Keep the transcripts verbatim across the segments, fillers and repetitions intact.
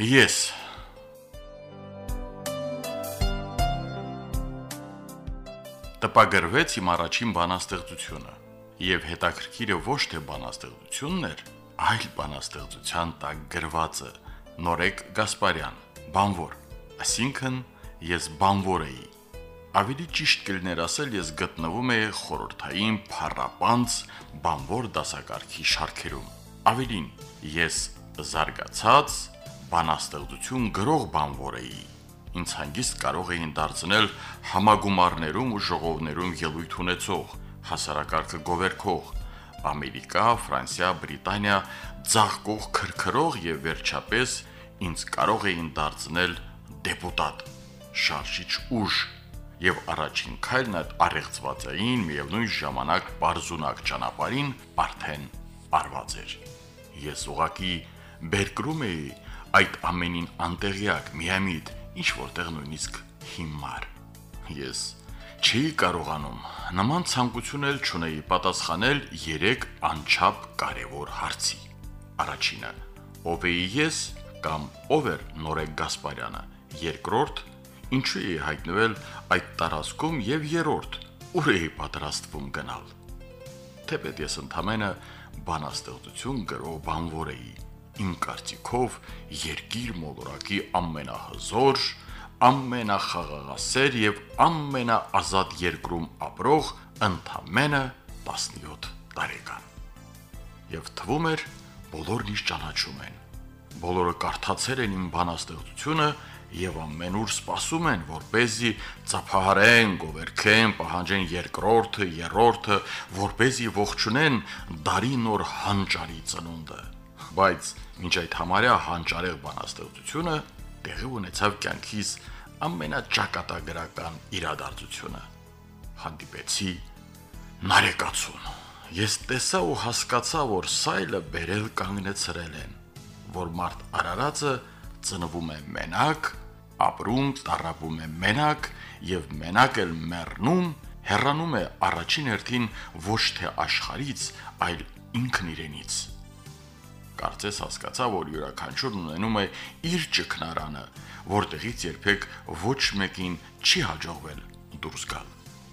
Ես տպագրվեց իմ առաջին բանաստեղծությունը, եւ հետաքրքիրը ոչ թե բանաստեղծությունն էր, այլ բանաստեղծության տակ գրվածը Նորեկ Գասպարյան, բանվոր, այսինքն ես բանվոր էի։ Ավելի ճիշտ կլիներ ասել, ես գտնվում էի խորհրդային փառապանծ բանվոր դասակարգի շարքերում։ Ավելին, ես զարգացած բանաստեղծություն գրող բանվոր էի։ Ինձ հանգիստ կարող էին դարձնել համագումարներում ու ժողովներում ելույթ ունեցող, հասարակարգը գովերքող, Ամերիկա, Ֆրանսիա, Բրիտանիա ձաղկող քրքրող եւ վերջապես ինձ կարող էին դարձնել դեպուտատ, շարժիչ ուժ, եւ առաջին քայլն այդ առեղծվածային միևնույն ժամանակ բարձունակ ճանապարհին արդեն արված էր։ Ես ուղակի բերկրում էի այդ ամենին անտեղյակ, միամիտ, ինչ որտեղ նույնիսկ հիմար։ Ես չի կարողանում նման ցանկություն էլ չունեի պատասխանել երեք անչափ կարևոր հարցի։ Առաջինը, ով էի ես կամ ով էր Նորեկ Գասպարյանը։ Երկրորդ, ինչու էի հայտնվել այդ տարածքում եւ երրորդ, ուր էի պատրաստվում գնալ։ Թեպետ ես ընդամենը բանաստեղծություն գրող բանվոր էի, իմ կարծիքով երկիր մոլորակի ամենահզոր, ամենախաղաղասեր եւ ամենաազատ երկրում ապրող ընդամենը տասնյոթ տարեկան։ Եվ թվում էր, բոլորն ինձ ճանաչում են։ Բոլորը կարդացել են իմ բանաստեղծությունը եւ ամենուր սպասում են, որպեսզի ծափահարեն, գովերքեն, պահանջեն երկրորդը, երրորդը, որպեսզի ողջունեն դարի նոր հանճարի ծնունդը։ Բայց մինչ այդ համարյա հանճարեղ բանաստեղծությունը տեղի ունեցավ կյանքիս ամենաճակատագրական իրադարձությունը։ Հանդիպեցի նարեկացուն։ Ես տեսա ու հասկացա, որ սայլը բերել կանգնեցրել են, որ մարդ արարածը ծնվում է մենակ, ապրում, տառապում է մենակ եւ մենակ էլ մեռնում, հեռանում է առաջին հերթին ոչ թե աշխարհից, այլ ինքն իրենից։ Կարծես հասկացա, որ յուրաքանչյուրն ունենում է իր ճգնարանը, որտեղից երբեք ոչ մեկին չի հաջողվել դուրս գալ։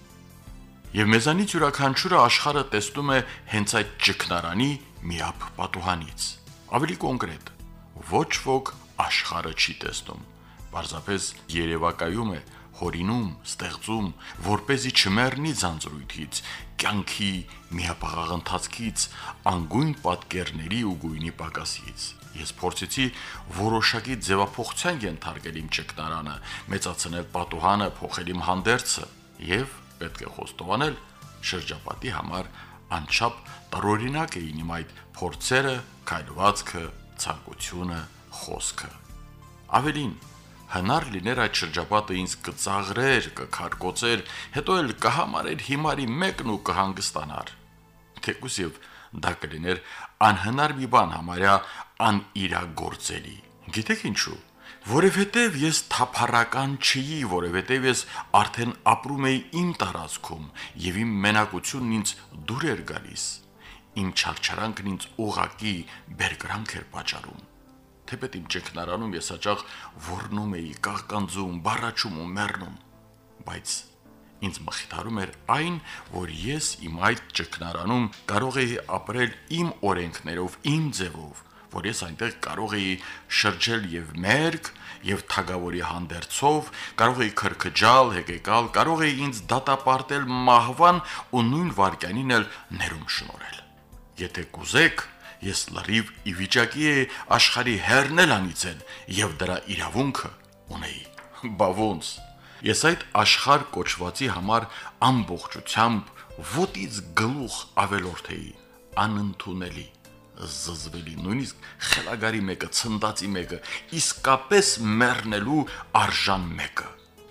Եվ մեզանից յուրաքանչյուրը աշխարհը տեսնում է հենց այդ ճգնարանի միապ պատուհանից։ Ավելի կոնկրետ, ոչ ոք աշխարհը չի տեսնում, պարզապես երևակայում է, հորինում, ստեղծում, որպեսզի չմեռնի ձանձրույթից, կյանքի միապաղաղ ընթացքից, անգույն պատկերների ու գույնի պակասից։ Ես փորձեցի որոշակի ձևափոխության ենթարկել իմ ճգնարանը, մեծացնել պատուհանը, փոխել իմ հանդերձը եւ պետք է խոստովանել, շրջապատի համար անչափ տարօրինակ էին իմ այդ փորձերը, քայլվածքը, ցանկությունը, խոսքը։ Ավելին, հնար լիներ այդ շրջապատը ինձ կծաղրեր, կքարկոծեր, հետո էլ կհամարեր հիմարի մեկն ու կհանգստանար։ Թեկուզ եւ դա կլիներ անհնար մի բան, համարյա անիրագործելի։ Գիտեք ինչու։ Որովհետև ես թափառական չէի, որովհետև ես արդեն ապրում էի իմ տարածքում եւ իմ մենակությունն ինձ դուր էր գալիս։ Իմ չարչարանքն ինձ ուղակի բերկրանք էր պատճառում։ Թեպետ իմ ճգնարանում ես հաճախ ոռնում էի, կաղկանձում, բառաչում ու մեռնում, բայց ինձ մխիթարում էր այն, որ ես իմ այդ ճգնարանում կարող էի ապրել իմ օրենքներով, իմ ձևով, որ ես այնտեղ կարող էի շրջել եւ մերկ, եւ թագավորի հանդերձով, կարող էի քրքջալ, հեկեկալ, կարող էի ինձ դատապարտել մահվան ու նույն վարքյանին էլ ներում շնորհել։ Եթե կուզեք, ես լրիվ ի վիճակի էի աշխարհի հեռնել անիծել եւ դրա իրավունքը ունեի։ Բա ոնց։ Ես այդ աշխարհ կոչվածի համար ամբողջությամբ ոտից գլուխ ավելորդ էի, անընդունելի, զզվելի, նույնիսկ խելագարի մեկը, ցնդացի մեկը, իսկապես մեռնելու արժան մեկը։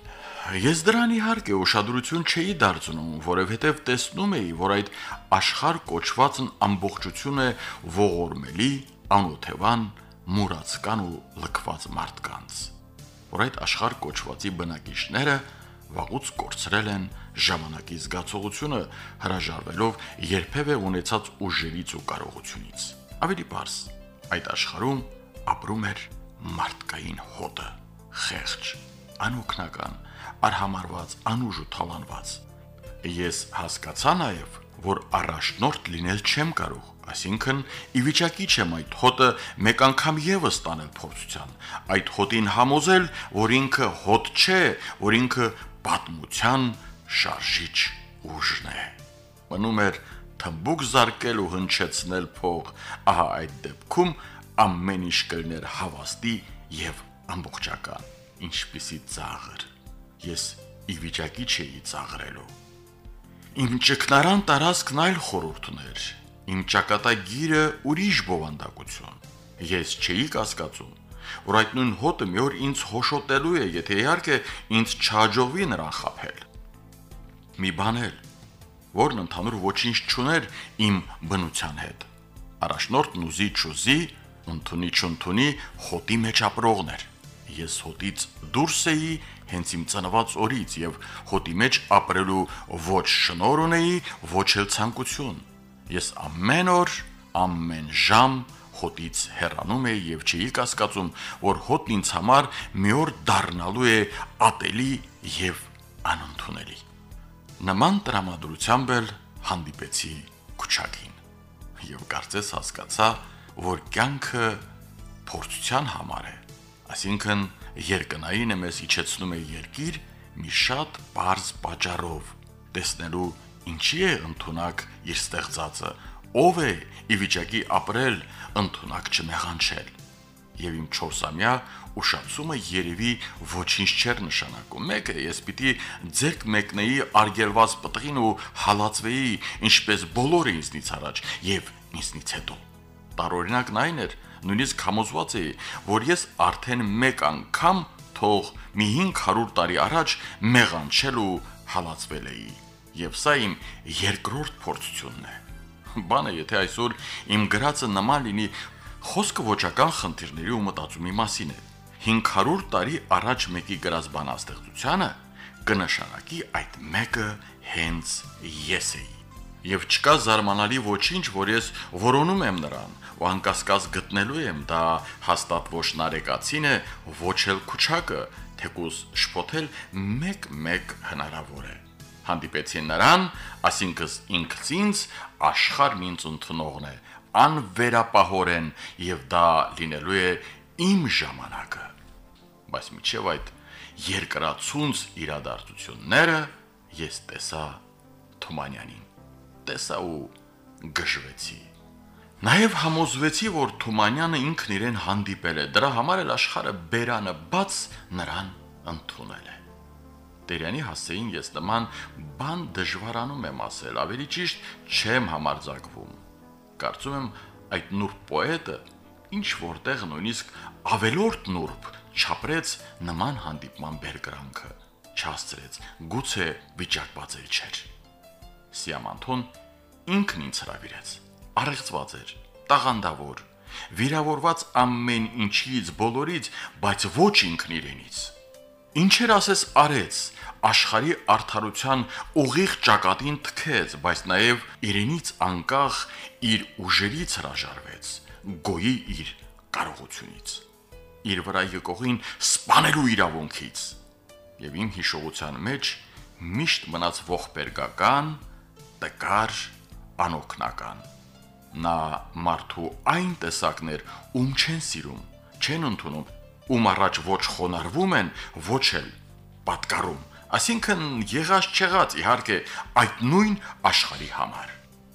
Ես դրան իհարկե ուշադրություն չէի դարձնում, որովհետև տեսնում էի, որ այդ աշխարհ կոչվածն ամբողջություն է ողորմելի, անօթևան, մուրացկան ու լքված մարդկանց, որ այդ աշխարհ կոչվածի բնակիչները վաղուց կորցրել են ժամանակի զգացողությունը, հրաժարվելով երբևէ ունեցած ուժերից ու կարողությունից։ Ավելի պարզ, այդ աշխարհում ապրում էր մարդկային հոտը, խեղճ, անօգնական, արհամարված, անուժ ու թալանված։ Ես հասկացա նաև, որ առաջնորդ լինել չեմ կարող, այսինքն ի վիճակի չեմ այդ հոտը մեկ անգամ եւս տանել փորձության, այդ հոտին համոզել, որ ինքը հոտ չէ, որ ինքը պատմության շարժիչ ուժն է։ Մնում էր թմբուկ զարկել ու հնչեցնել փող, ահա այդ դեպքում ամեն ինչ կլիներ հավաստի եւ ամբողջական, ինչպիսի ծաղր։ Ես ի վիճակի չէի ծաղրելու։ Իմ ճգնարան տարածքն այլ խորհուրդ ուներ, իմ ճակատագիրը ուրիշ բովանդակություն։ Ես չէի կասկածում, որ այդ նույն հոտը մի օր ինձ հոշոտելու է, եթե իհարկե ինձ չհաջողվի նրան խաբել։ Մի բան էլ, որն ընդհանուր ոչինչ չուներ իմ բնության հետ։ Առաջնորդն ուզի չուզի, ընդունի չընդունի, հոտի մեջ ապրողն էր։ Ես հոտից դուրս էի հենց իմ ծնված օրից եւ հոտի մեջ ապրելու ոչ շնոր ունեի, ոչ էլ ցանկություն։ Ես ամեն օր, ամեն ժամ հոտից հեռանում էի եւ չէի կասկածում, որ հոտն ինձ համար մի օր դառնալու է ատելի եւ անընդունելի։ Նման տրամադրությամբ էլ հանդիպեցի Քուչակին եւ կարծես հասկացա, որ կյանքը փորձության համար է, այսինքն երկնային մեզ իջեցնում է երկիր մի շատ բարձ պատճառով, տեսնելու ինչի է ընդունակ իր ստեղծածը, ով է ի վիճակի ապրել, ընդունակ չնեղանչել։ Եվ իմ չորսամյա ուշացումը երևի ոչինչ չէր նշանակում։ Մեկը ես պիտի ձերք մեկնեի արգելված պտղին ու հալածվեի, ինչպես բոլորը ինձնից առաջ եւ ինձնից հետո։ Տարօրինակն այն էր, նույնիսկ համոզված էի, որ ես արդեն մեկ անգամ թող մի հինգ հարյուր տարի առաջ մեղանչել ու հալածվել էի։ Եվ սա իմ երկրորդ փորձությունն է։ Բանը եթե այսօր իմ գրածը նման լինի, խոսքը ոչական խնդիրների ու մտածումի մասին է։ հինգ հարյուր տարի առաջ մեկի գրած բանաստեղծությանը կնշանակի այդ մեկը հենց ես էի։ Եվ չկա զարմանալի ոչինչ, որ ես որոնում եմ նրան, ու անկասկած գտնելու եմ դա հաստատ ոչ նարեկացին է, ոչ էլ Քուչակը, թեկուզ շփոթել մեկ-մեկ հնարավոր է։ Հանդիպեցի նրան, այսինքն ինքս ինձ աշխարհն ինձ ընդունողն է, անվերապահորեն, եւ դա լինելու է իմ ժամանակը։ Բայց միջև այդ երկրացունց իրադարձությունները ես տեսա Թումանյանին, տեսա ու գժվեցի։ Նաև համոզվեցի, որ Թումանյանը ինքն իրեն հանդիպել է, դրա համար էլ աշխարհը բերանը բաց նրան ընդունել է։ Տերյանի հասցեին ես նման բան դժվարանում եմ ասել, ավելի ճիշտ չեմ համարձակվում։ Կարծում եմ այդ նուրբ պոետը ինչ որտեղ նույնիսկ ավելորդ նուրբ չապրեց նման հանդիպման բերկրանքը, չհասցրեց, գուցե վիճակված էլ չէր։ Սիամանթոն ինքն ինձ հրավիրեց, առեղծված էր, տաղանդավոր, վիրավորված ամեն ինչից, բոլորից, բայց ոչ ինքն իրենից։ Ինչեր ասես արեց, աշխարհի արդարության ուղիղ ճակատին թքեց, բայց նաև իրենից անկախ իր ուժերից հրաժարվեց, գոյի իր կարողությունից, իր վրա եկողին սպանելու իրավունքից։ Եվ իմ հիշողության մեջ միշտ մնաց ողբերգական, տկար, անօգնական։ Նա մարդու այն տեսակն էր, ում չեն սիրում, չեն ընդունում, ում առաջ ոչ խոնարհվում են, ոչ էլ պատկառում, այսինքն եղած չեղած իհարկե այդ նույն աշխարհի համար։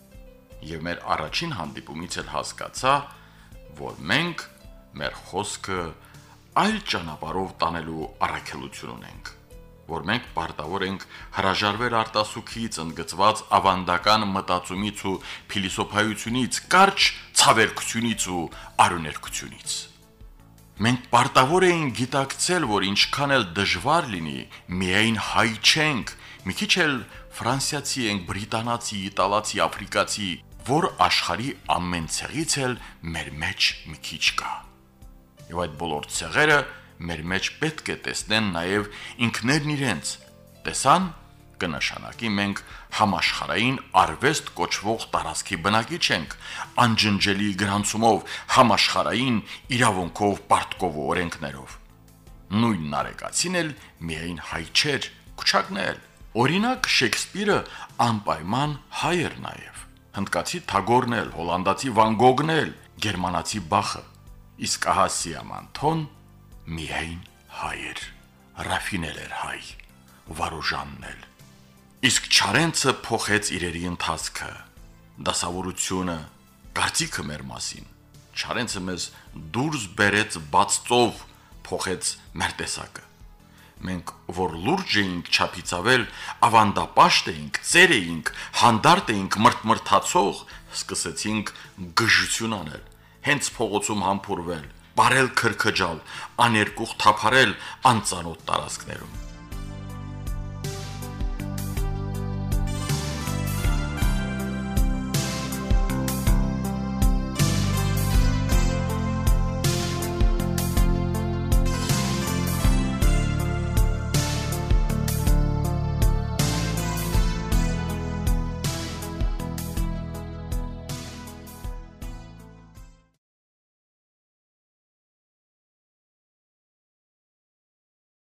Եվ մեր առաջին հանդիպումից էլ հասկացա, որ մենք մեր խոսքը այլ ճանապարհով տանելու առաքելություն ունենք, որ մենք պարտավոր ենք հրաժարվել արտասուքից, ընդգծված ավանդական մտածումից ու փիլիսոփայությունից, կարճ ցավերկությունից ու արուներկությունից։ Մենք պարտավոր ենք գիտակցել, որ ինչքան էլ դժվար լինի, միայն հայ չենք, մի քիչ էլ ֆրանսիացի ենք, բրիտանացի, իտալացի, աֆրիկացի, որ աշխարհի ամեն ցեղից էլ մեր մեջ մի քիչ կա։ Եվ այդ բոլոր ցեղերը մեր մեջ պետք է տեսնեն նաև ինքներն իրենց, տեսան, կնշանակի մենք համաշխարհային արվեստ կոչվող տարածքի բնակիչ ենք, անջնջելի գրանցումով, համաշխարհային իրավունքով, պարտքով ու օրենքներով։ Նույն նարեկացին էլ միայն հայ չէր, քուչակնել։ Օրինակ Շեքսպիրը անպայման հայ էր նաև։ Հնդկացի Թագորն էլ, հոլանդացի Վան Գոգն էլ, գերմանացի Բախը, իսկ ահա Սիամանթոն միայն հայ էր։ Ռաֆինել էր հայ, Վարուժանն էլ։ Իսկ Չարենցը փոխեց իրերի ընթացքը, դասավորությունը, կարծիքը մեր մասին։ Չարենցը մեզ դուրս բերեց բաց ծով, փոխեց մեր տեսակը։ Մենք որ լուրջ էինք չափիցավել, ավանդապաշտ էինք, ծեր էինք, հանդարտ էինք մրթմրթացող, սկսեցինք գժություն անել, հենց փողոցում համբուրվել, բարել քրքջալ, աներկուղ թափարել անծանոթ տարածքներում։